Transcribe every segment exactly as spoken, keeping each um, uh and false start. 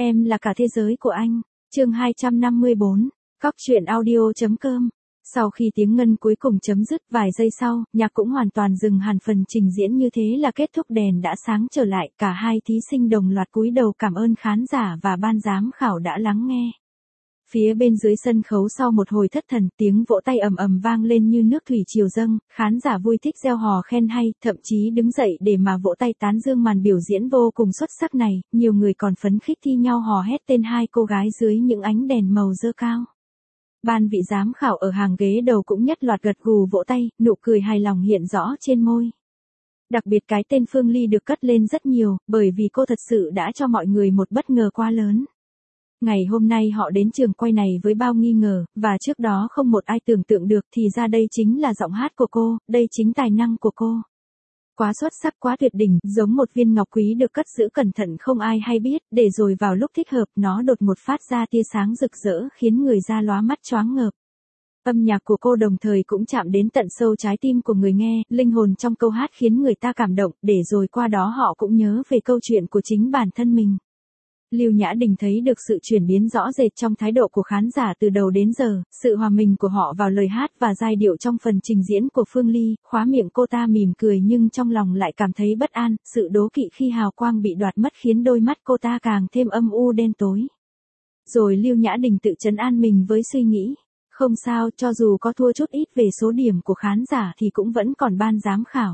Em là cả thế giới của anh. Chương hai trăm năm mươi bốn. Cóc truyện audio chấm com. Sau khi tiếng ngân cuối cùng chấm dứt vài giây sau, nhạc cũng hoàn toàn dừng hẳn phần trình diễn, như thế là kết thúc, đèn đã sáng trở lại, cả hai thí sinh đồng loạt cúi đầu cảm ơn khán giả và ban giám khảo đã lắng nghe. Phía bên dưới sân khấu sau một hồi thất thần, tiếng vỗ tay ầm ầm vang lên như nước thủy triều dâng, khán giả vui thích reo hò khen hay, thậm chí đứng dậy để mà vỗ tay tán dương màn biểu diễn vô cùng xuất sắc này, nhiều người còn phấn khích thi nhau hò hét tên hai cô gái dưới những ánh đèn màu dơ cao. Ban vị giám khảo ở hàng ghế đầu cũng nhất loạt gật gù vỗ tay, nụ cười hài lòng hiện rõ trên môi. Đặc biệt cái tên Phương Ly được cất lên rất nhiều, bởi vì cô thật sự đã cho mọi người một bất ngờ quá lớn. Ngày hôm nay họ đến trường quay này với bao nghi ngờ, và trước đó không một ai tưởng tượng được thì ra đây chính là giọng hát của cô, đây chính tài năng của cô. Quá xuất sắc, quá tuyệt đỉnh, giống một viên ngọc quý được cất giữ cẩn thận không ai hay biết, để rồi vào lúc thích hợp nó đột một phát ra tia sáng rực rỡ khiến người ra lóa mắt choáng ngợp. Âm nhạc của cô đồng thời cũng chạm đến tận sâu trái tim của người nghe, linh hồn trong câu hát khiến người ta cảm động, để rồi qua đó họ cũng nhớ về câu chuyện của chính bản thân mình. Lưu Nhã Đình thấy được sự chuyển biến rõ rệt trong thái độ của khán giả từ đầu đến giờ, sự hòa mình của họ vào lời hát và giai điệu trong phần trình diễn của Phương Ly, khóa miệng cô ta mỉm cười nhưng trong lòng lại cảm thấy bất an, sự đố kỵ khi hào quang bị đoạt mất khiến đôi mắt cô ta càng thêm âm u đen tối. Rồi Lưu Nhã Đình tự trấn an mình với suy nghĩ, không sao, cho dù có thua chút ít về số điểm của khán giả thì cũng vẫn còn ban giám khảo.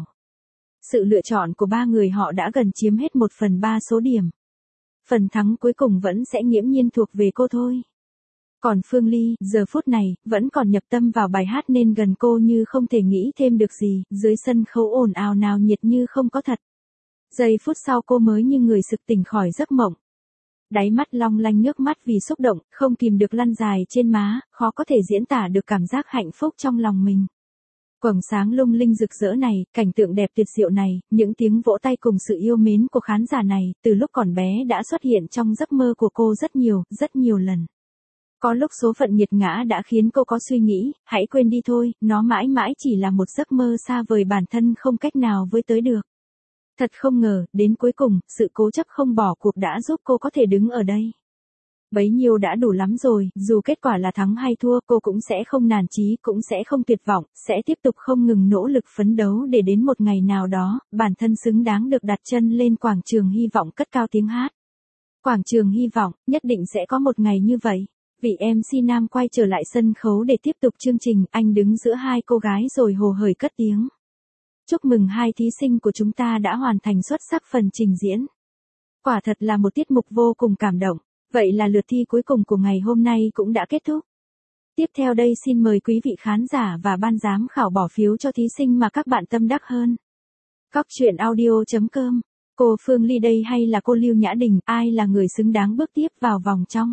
Sự lựa chọn của ba người họ đã gần chiếm hết một phần ba số điểm. Phần thắng cuối cùng vẫn sẽ nghiễm nhiên thuộc về cô thôi. Còn Phương Ly, giờ phút này, vẫn còn nhập tâm vào bài hát nên gần cô như không thể nghĩ thêm được gì, dưới sân khấu ồn ào nào nhiệt như không có thật. Giây phút sau cô mới như người sực tỉnh khỏi giấc mộng. Đáy mắt long lanh nước mắt vì xúc động, không kìm được lăn dài trên má, khó có thể diễn tả được cảm giác hạnh phúc trong lòng mình. Quầng sáng lung linh rực rỡ này, cảnh tượng đẹp tuyệt diệu này, những tiếng vỗ tay cùng sự yêu mến của khán giả này, từ lúc còn bé đã xuất hiện trong giấc mơ của cô rất nhiều, rất nhiều lần. Có lúc số phận nghiệt ngã đã khiến cô có suy nghĩ, hãy quên đi thôi, nó mãi mãi chỉ là một giấc mơ xa vời bản thân không cách nào với tới được. Thật không ngờ, đến cuối cùng, sự cố chấp không bỏ cuộc đã giúp cô có thể đứng ở đây. Bấy nhiêu đã đủ lắm rồi, dù kết quả là thắng hay thua, cô cũng sẽ không nản chí, cũng sẽ không tuyệt vọng, sẽ tiếp tục không ngừng nỗ lực phấn đấu để đến một ngày nào đó, bản thân xứng đáng được đặt chân lên quảng trường hy vọng cất cao tiếng hát. Quảng trường hy vọng, nhất định sẽ có một ngày như vậy. Vị em xê nam quay trở lại sân khấu để tiếp tục chương trình, anh đứng giữa hai cô gái rồi hồ hởi cất tiếng. Chúc mừng hai thí sinh của chúng ta đã hoàn thành xuất sắc phần trình diễn. Quả thật là một tiết mục vô cùng cảm động. Vậy là lượt thi cuối cùng của ngày hôm nay cũng đã kết thúc. Tiếp theo đây xin mời quý vị khán giả và ban giám khảo bỏ phiếu cho thí sinh mà các bạn tâm đắc hơn. Cóc truyện audio chấm com. Cô Phương Ly đây hay là cô Lưu Nhã Đình, ai là người xứng đáng bước tiếp vào vòng trong?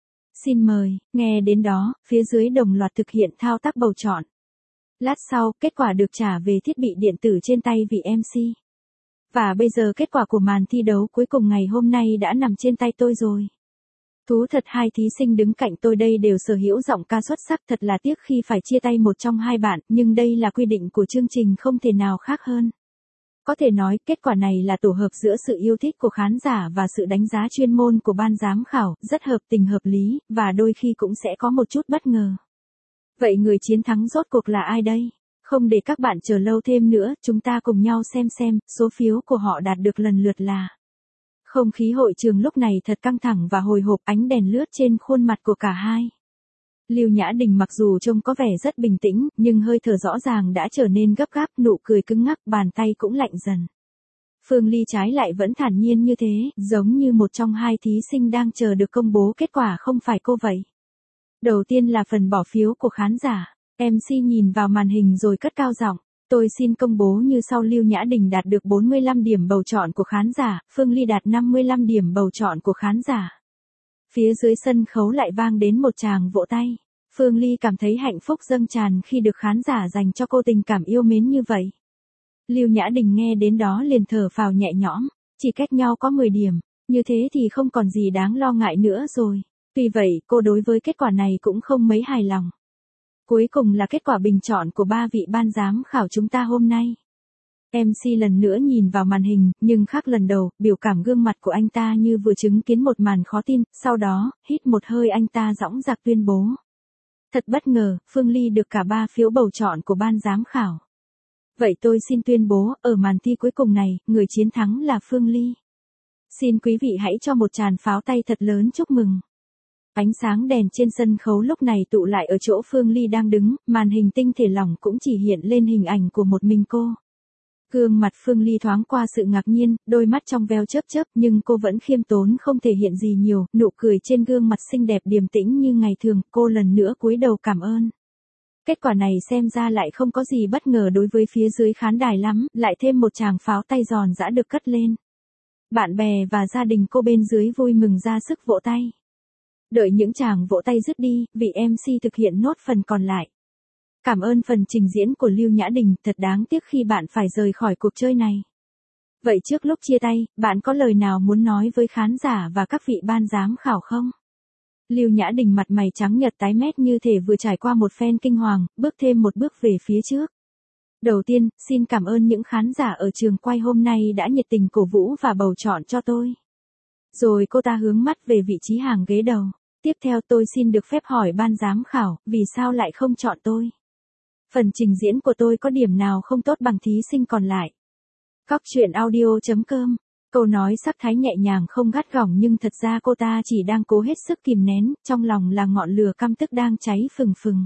Xin mời, nghe đến đó, phía dưới đồng loạt thực hiện thao tác bầu chọn. Lát sau, kết quả được trả về thiết bị điện tử trên tay vị em xê. Và bây giờ kết quả của màn thi đấu cuối cùng ngày hôm nay đã nằm trên tay tôi rồi. Thú thật, hai thí sinh đứng cạnh tôi đây đều sở hữu giọng ca xuất sắc, thật là tiếc khi phải chia tay một trong hai bạn, nhưng đây là quy định của chương trình không thể nào khác hơn. Có thể nói, kết quả này là tổ hợp giữa sự yêu thích của khán giả và sự đánh giá chuyên môn của ban giám khảo, rất hợp tình hợp lý, và đôi khi cũng sẽ có một chút bất ngờ. Vậy người chiến thắng rốt cuộc là ai đây? Không để các bạn chờ lâu thêm nữa, chúng ta cùng nhau xem xem, số phiếu của họ đạt được lần lượt là... Không khí hội trường lúc này thật căng thẳng và hồi hộp, ánh đèn lướt trên khuôn mặt của cả hai. Lưu Nhã Đình mặc dù trông có vẻ rất bình tĩnh, nhưng hơi thở rõ ràng đã trở nên gấp gáp, nụ cười cứng ngắc, bàn tay cũng lạnh dần. Phương Ly trái lại vẫn thản nhiên như thế, giống như một trong hai thí sinh đang chờ được công bố kết quả không phải cô vậy. Đầu tiên là phần bỏ phiếu của khán giả. em xê nhìn vào màn hình rồi cất cao giọng. Tôi xin công bố như sau: Lưu Nhã Đình đạt được bốn mươi lăm điểm bầu chọn của khán giả, Phương Ly đạt năm mươi lăm điểm bầu chọn của khán giả. Phía dưới sân khấu lại vang đến một tràng vỗ tay. Phương Ly cảm thấy hạnh phúc dâng tràn khi được khán giả dành cho cô tình cảm yêu mến như vậy. Lưu Nhã Đình nghe đến đó liền thở phào nhẹ nhõm, chỉ cách nhau có mười điểm, như thế thì không còn gì đáng lo ngại nữa rồi. Tuy vậy, cô đối với kết quả này cũng không mấy hài lòng. Cuối cùng là kết quả bình chọn của ba vị ban giám khảo chúng ta hôm nay. em xê lần nữa nhìn vào màn hình, nhưng khác lần đầu, biểu cảm gương mặt của anh ta như vừa chứng kiến một màn khó tin, sau đó, hít một hơi anh ta dõng dạc tuyên bố. Thật bất ngờ, Phương Ly được cả ba phiếu bầu chọn của ban giám khảo. Vậy tôi xin tuyên bố, ở màn thi cuối cùng này, người chiến thắng là Phương Ly. Xin quý vị hãy cho một tràng pháo tay thật lớn chúc mừng. Ánh sáng đèn trên sân khấu lúc này tụ lại ở chỗ Phương Ly đang đứng, màn hình tinh thể lỏng cũng chỉ hiện lên hình ảnh của một mình cô. Gương mặt Phương Ly thoáng qua sự ngạc nhiên, đôi mắt trong veo chớp chớp, nhưng cô vẫn khiêm tốn không thể hiện gì nhiều, nụ cười trên gương mặt xinh đẹp điềm tĩnh như ngày thường, cô lần nữa cúi đầu cảm ơn. Kết quả này xem ra lại không có gì bất ngờ đối với phía dưới khán đài lắm, lại thêm một tràng pháo tay giòn giã được cất lên. Bạn bè và gia đình cô bên dưới vui mừng ra sức vỗ tay. Đợi những tràng vỗ tay dứt đi, vị em xê thực hiện nốt phần còn lại. Cảm ơn phần trình diễn của Lưu Nhã Đình, thật đáng tiếc khi bạn phải rời khỏi cuộc chơi này. Vậy trước lúc chia tay, bạn có lời nào muốn nói với khán giả và các vị ban giám khảo không? Lưu Nhã Đình mặt mày trắng nhợt tái mét như thể vừa trải qua một phen kinh hoàng, bước thêm một bước về phía trước. Đầu tiên, xin cảm ơn những khán giả ở trường quay hôm nay đã nhiệt tình cổ vũ và bầu chọn cho tôi. Rồi cô ta hướng mắt về vị trí hàng ghế đầu. Tiếp theo tôi xin được phép hỏi ban giám khảo, vì sao lại không chọn tôi? Phần trình diễn của tôi có điểm nào không tốt bằng thí sinh còn lại? Cóc truyện audio chấm com. Câu nói sắc thái nhẹ nhàng không gắt gỏng nhưng thật ra cô ta chỉ đang cố hết sức kìm nén, trong lòng là ngọn lửa căm tức đang cháy phừng phừng.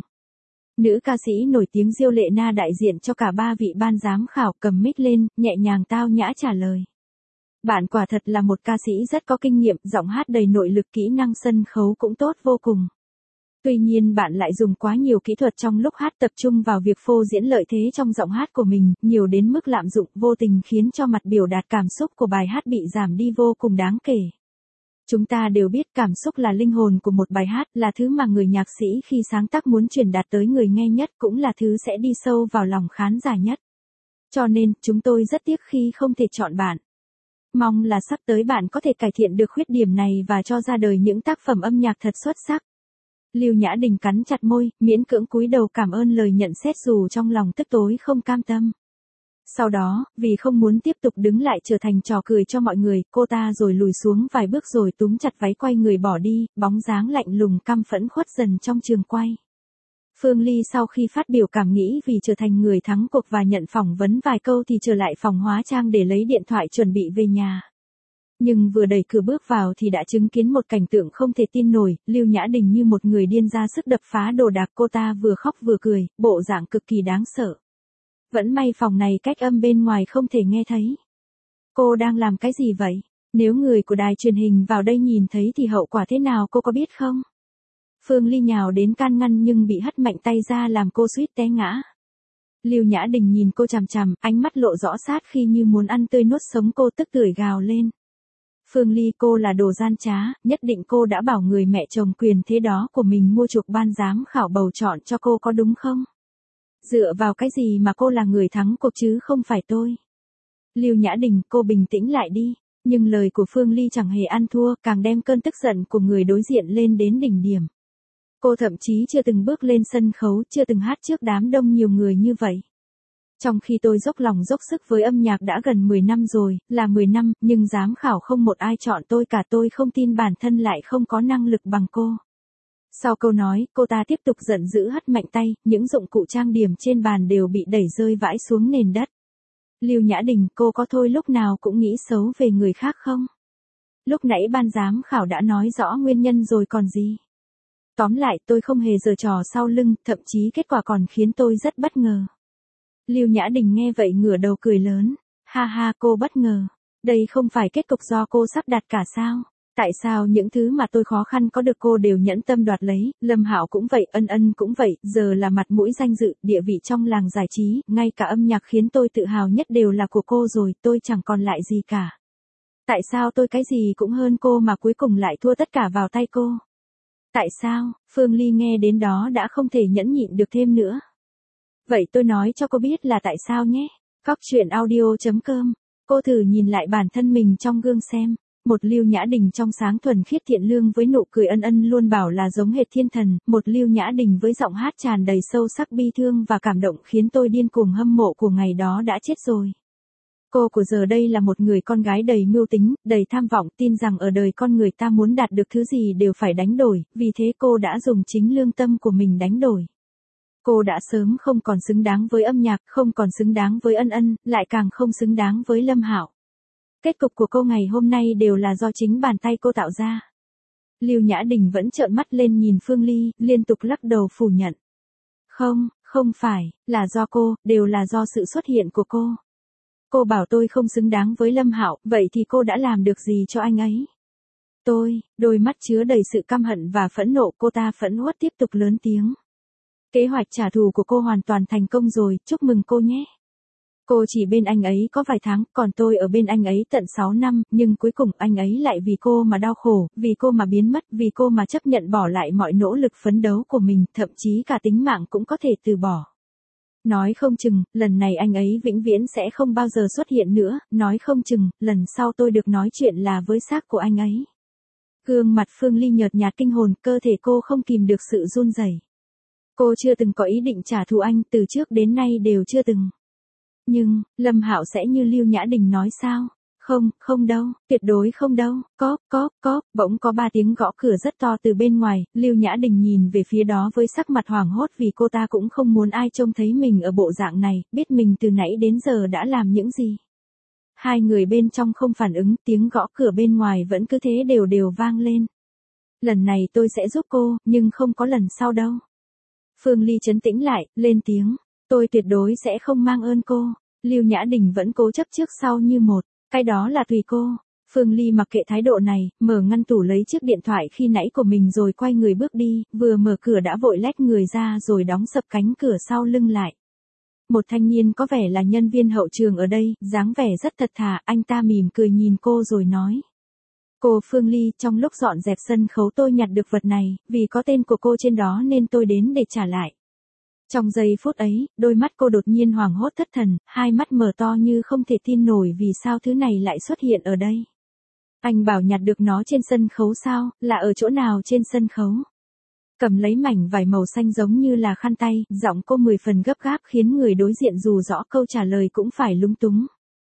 Nữ ca sĩ nổi tiếng Diêu Lệ Na đại diện cho cả ba vị ban giám khảo cầm mic lên, nhẹ nhàng tao nhã trả lời. Bạn quả thật là một ca sĩ rất có kinh nghiệm, giọng hát đầy nội lực, kỹ năng sân khấu cũng tốt vô cùng. Tuy nhiên bạn lại dùng quá nhiều kỹ thuật trong lúc hát, tập trung vào việc phô diễn lợi thế trong giọng hát của mình, nhiều đến mức lạm dụng, vô tình khiến cho mặt biểu đạt cảm xúc của bài hát bị giảm đi vô cùng đáng kể. Chúng ta đều biết cảm xúc là linh hồn của một bài hát, là thứ mà người nhạc sĩ khi sáng tác muốn truyền đạt tới người nghe nhất, cũng là thứ sẽ đi sâu vào lòng khán giả nhất. Cho nên, chúng tôi rất tiếc khi không thể chọn bạn. Mong là sắp tới bạn có thể cải thiện được khuyết điểm này và cho ra đời những tác phẩm âm nhạc thật xuất sắc. Lưu Nhã Đình cắn chặt môi, miễn cưỡng cúi đầu cảm ơn lời nhận xét dù trong lòng tức tối không cam tâm. Sau đó, vì không muốn tiếp tục đứng lại trở thành trò cười cho mọi người, cô ta rồi lùi xuống vài bước rồi túm chặt váy quay người bỏ đi, bóng dáng lạnh lùng căm phẫn khuất dần trong trường quay. Phương Ly sau khi phát biểu cảm nghĩ vì trở thành người thắng cuộc và nhận phỏng vấn vài câu thì trở lại phòng hóa trang để lấy điện thoại chuẩn bị về nhà. Nhưng vừa đẩy cửa bước vào thì đã chứng kiến một cảnh tượng không thể tin nổi, Lưu Nhã Đình như một người điên ra sức đập phá đồ đạc, cô ta vừa khóc vừa cười, bộ dạng cực kỳ đáng sợ. Vẫn may phòng này cách âm bên ngoài không thể nghe thấy. Cô đang làm cái gì vậy? Nếu người của đài truyền hình vào đây nhìn thấy thì hậu quả thế nào cô có biết không? Phương Ly nhào đến can ngăn nhưng bị hất mạnh tay ra làm cô suýt té ngã. Lưu Nhã Đình nhìn cô chằm chằm, ánh mắt lộ rõ sát khi như muốn ăn tươi nuốt sống cô, tức tưởi gào lên. Phương Ly, cô là đồ gian trá, nhất định cô đã bảo người mẹ chồng quyền thế đó của mình mua chuộc ban giám khảo bầu chọn cho cô có đúng không? Dựa vào cái gì mà cô là người thắng cuộc chứ không phải tôi? Lưu Nhã Đình, cô bình tĩnh lại đi. Nhưng lời của Phương Ly chẳng hề ăn thua, càng đem cơn tức giận của người đối diện lên đến đỉnh điểm. Cô thậm chí chưa từng bước lên sân khấu, chưa từng hát trước đám đông nhiều người như vậy. Trong khi tôi dốc lòng dốc sức với âm nhạc đã gần mười năm rồi, là mười năm, nhưng giám khảo không một ai chọn tôi cả, tôi không tin bản thân lại không có năng lực bằng cô. Sau câu nói, cô ta tiếp tục giận dữ hất mạnh tay, những dụng cụ trang điểm trên bàn đều bị đẩy rơi vãi xuống nền đất. Lưu Nhã Đình, cô có thôi lúc nào cũng nghĩ xấu về người khác không? Lúc nãy ban giám khảo đã nói rõ nguyên nhân rồi còn gì? Tóm lại, tôi không hề giở trò sau lưng, thậm chí kết quả còn khiến tôi rất bất ngờ. Lưu Nhã Đình nghe vậy ngửa đầu cười lớn. Ha ha, cô bất ngờ. Đây không phải kết cục do cô sắp đặt cả sao? Tại sao những thứ mà tôi khó khăn có được cô đều nhẫn tâm đoạt lấy, Lâm Hạo cũng vậy, Ân Ân cũng vậy, giờ là mặt mũi danh dự, địa vị trong làng giải trí, ngay cả âm nhạc khiến tôi tự hào nhất đều là của cô rồi, tôi chẳng còn lại gì cả. Tại sao tôi cái gì cũng hơn cô mà cuối cùng lại thua tất cả vào tay cô? Tại sao? Phương Ly nghe đến đó đã không thể nhẫn nhịn được thêm nữa. Vậy tôi nói cho cô biết là tại sao nhé. Cóc truyện audio chấm com. Cô thử nhìn lại bản thân mình trong gương xem. Một Lưu Nhã Đình trong sáng thuần khiết thiện lương với nụ cười ân ân luôn bảo là giống hệt thiên thần. Một Lưu Nhã Đình với giọng hát tràn đầy sâu sắc bi thương và cảm động khiến tôi điên cuồng hâm mộ của ngày đó đã chết rồi. Cô của giờ đây là một người con gái đầy mưu tính, đầy tham vọng, tin rằng ở đời con người ta muốn đạt được thứ gì đều phải đánh đổi, vì thế cô đã dùng chính lương tâm của mình đánh đổi. Cô đã sớm không còn xứng đáng với âm nhạc, không còn xứng đáng với Ân Ân, lại càng không xứng đáng với Lâm Hạo. Kết cục của cô ngày hôm nay đều là do chính bàn tay cô tạo ra. Lưu Nhã Đình vẫn trợn mắt lên nhìn Phương Ly, liên tục lắc đầu phủ nhận. Không, không phải, là do cô, đều là do sự xuất hiện của cô. Cô bảo tôi không xứng đáng với Lâm Hạo, vậy thì cô đã làm được gì cho anh ấy? Tôi, đôi mắt chứa đầy sự căm hận và phẫn nộ, cô ta phẫn uất tiếp tục lớn tiếng. Kế hoạch trả thù của cô hoàn toàn thành công rồi, chúc mừng cô nhé. Cô chỉ bên anh ấy có vài tháng, còn tôi ở bên anh ấy tận sáu năm, nhưng cuối cùng anh ấy lại vì cô mà đau khổ, vì cô mà biến mất, vì cô mà chấp nhận bỏ lại mọi nỗ lực phấn đấu của mình, thậm chí cả tính mạng cũng có thể từ bỏ. Nói không chừng, lần này anh ấy vĩnh viễn sẽ không bao giờ xuất hiện nữa, nói không chừng, lần sau tôi được nói chuyện là với xác của anh ấy. Gương mặt Phương Ly nhợt nhạt kinh hồn, cơ thể cô không kìm được sự run rẩy. Cô chưa từng có ý định trả thù anh, từ trước đến nay đều chưa từng. Nhưng, Lâm Hạo sẽ như Lưu Nhã Đình nói sao? Không, không đâu, tuyệt đối không đâu, có, có, có, bỗng có ba tiếng gõ cửa rất to từ bên ngoài, Lưu Nhã Đình nhìn về phía đó với sắc mặt hoảng hốt vì cô ta cũng không muốn ai trông thấy mình ở bộ dạng này, biết mình từ nãy đến giờ đã làm những gì. Hai người bên trong không phản ứng, tiếng gõ cửa bên ngoài vẫn cứ thế đều đều vang lên. Lần này tôi sẽ giúp cô, nhưng không có lần sau đâu. Phương Ly trấn tĩnh lại, lên tiếng, tôi tuyệt đối sẽ không mang ơn cô. Lưu Nhã Đình vẫn cố chấp trước sau như một, cái đó là tùy cô. Phương Ly mặc kệ thái độ này, mở ngăn tủ lấy chiếc điện thoại khi nãy của mình rồi quay người bước đi, vừa mở cửa đã vội lách người ra rồi đóng sập cánh cửa sau lưng lại. Một thanh niên có vẻ là nhân viên hậu trường ở đây, dáng vẻ rất thật thà, anh ta mỉm cười nhìn cô rồi nói. Cô Phương Ly, trong lúc dọn dẹp sân khấu tôi nhặt được vật này, vì có tên của cô trên đó nên tôi đến để trả lại. Trong giây phút ấy, đôi mắt cô đột nhiên hoảng hốt thất thần, hai mắt mở to như không thể tin nổi vì sao thứ này lại xuất hiện ở đây. Anh bảo nhặt được nó trên sân khấu sao, là ở chỗ nào trên sân khấu? Cầm lấy mảnh vải màu xanh giống như là khăn tay, giọng cô mười phần gấp gáp khiến người đối diện dù rõ câu trả lời cũng phải lúng túng.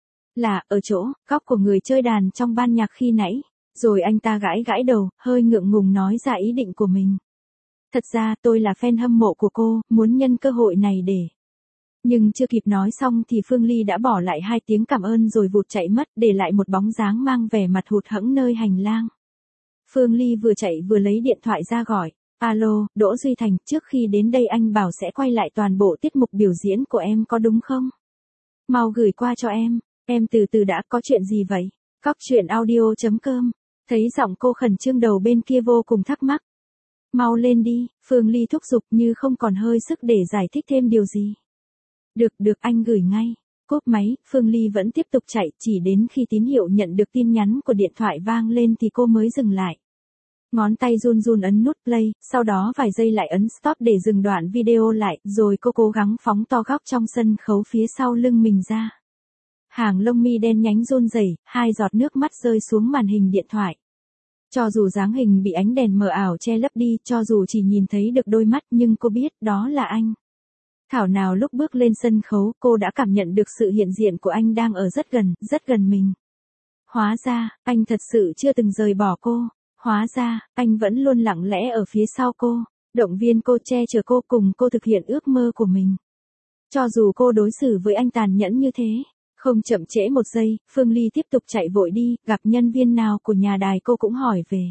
Là, ở chỗ, góc của người chơi đàn trong ban nhạc khi nãy. Rồi anh ta gãi gãi đầu, hơi ngượng ngùng nói ra ý định của mình. Thật ra tôi là fan hâm mộ của cô, muốn nhân cơ hội này để... Nhưng chưa kịp nói xong thì Phương Ly đã bỏ lại hai tiếng cảm ơn rồi vụt chạy mất, để lại một bóng dáng mang vẻ mặt hụt hẫng nơi hành lang. Phương Ly vừa chạy vừa lấy điện thoại ra gọi. Alo, Đỗ Duy Thành, trước khi đến đây anh bảo sẽ quay lại toàn bộ tiết mục biểu diễn của em có đúng không? Mau gửi qua cho em, em từ từ đã, có chuyện gì vậy? Cóc truyện audio chấm com. Thấy giọng cô khẩn trương đầu bên kia vô cùng thắc mắc. Mau lên đi, Phương Ly thúc giục như không còn hơi sức để giải thích thêm điều gì. Được, được, anh gửi ngay. Cúp máy, Phương Ly vẫn tiếp tục chạy, chỉ đến khi tín hiệu nhận được tin nhắn của điện thoại vang lên thì cô mới dừng lại. Ngón tay run run ấn nút play, sau đó vài giây lại ấn stop để dừng đoạn video lại, rồi cô cố gắng phóng to góc trong sân khấu phía sau lưng mình ra. Hàng lông mi đen nhánh run rẩy, hai giọt nước mắt rơi xuống màn hình điện thoại. Cho dù dáng hình bị ánh đèn mờ ảo che lấp đi, cho dù chỉ nhìn thấy được đôi mắt nhưng cô biết đó là anh. Thảo nào lúc bước lên sân khấu cô đã cảm nhận được sự hiện diện của anh đang ở rất gần, rất gần mình. Hóa ra, anh thật sự chưa từng rời bỏ cô. Hóa ra, anh vẫn luôn lặng lẽ ở phía sau cô, động viên cô, che chở cô, cùng cô thực hiện ước mơ của mình. Cho dù cô đối xử với anh tàn nhẫn như thế. Không chậm trễ một giây, Phương Ly tiếp tục chạy vội đi, gặp nhân viên nào của nhà đài cô cũng hỏi về.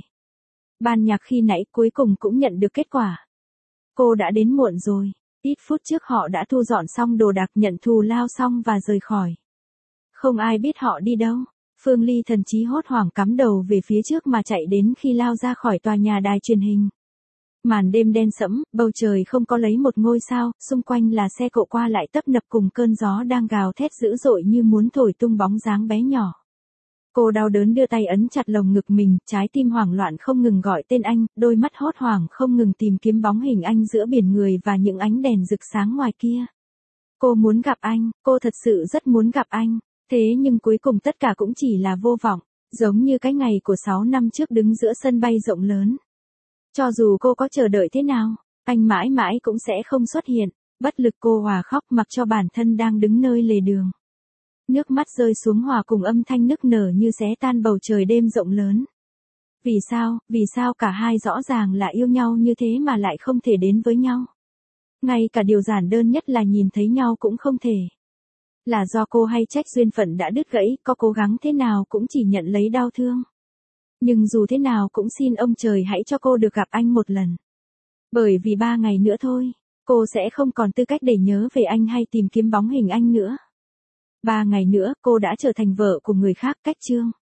Ban nhạc khi nãy cuối cùng cũng nhận được kết quả. Cô đã đến muộn rồi, ít phút trước họ đã thu dọn xong đồ đạc, nhận thù lao xong và rời khỏi. Không ai biết họ đi đâu. Phương Ly thần trí hốt hoảng cắm đầu về phía trước mà chạy đến khi lao ra khỏi tòa nhà đài truyền hình. Màn đêm đen sẫm, bầu trời không có lấy một ngôi sao, xung quanh là xe cộ qua lại tấp nập cùng cơn gió đang gào thét dữ dội như muốn thổi tung bóng dáng bé nhỏ. Cô đau đớn đưa tay ấn chặt lồng ngực mình, trái tim hoảng loạn không ngừng gọi tên anh, đôi mắt hốt hoảng không ngừng tìm kiếm bóng hình anh giữa biển người và những ánh đèn rực sáng ngoài kia. Cô muốn gặp anh, cô thật sự rất muốn gặp anh, thế nhưng cuối cùng tất cả cũng chỉ là vô vọng, giống như cái ngày của sáu năm trước đứng giữa sân bay rộng lớn. Cho dù cô có chờ đợi thế nào, anh mãi mãi cũng sẽ không xuất hiện, bất lực cô hòa khóc mặc cho bản thân đang đứng nơi lề đường. Nước mắt rơi xuống hòa cùng âm thanh nức nở như xé tan bầu trời đêm rộng lớn. Vì sao, vì sao cả hai rõ ràng là yêu nhau như thế mà lại không thể đến với nhau? Ngay cả điều giản đơn nhất là nhìn thấy nhau cũng không thể. Là do cô hay trách duyên phận đã đứt gãy, có cố gắng thế nào cũng chỉ nhận lấy đau thương. Nhưng dù thế nào cũng xin ông trời hãy cho cô được gặp anh một lần. Bởi vì ba ngày nữa thôi, cô sẽ không còn tư cách để nhớ về anh hay tìm kiếm bóng hình anh nữa. Ba ngày nữa cô đã trở thành vợ của người khác, cách chương.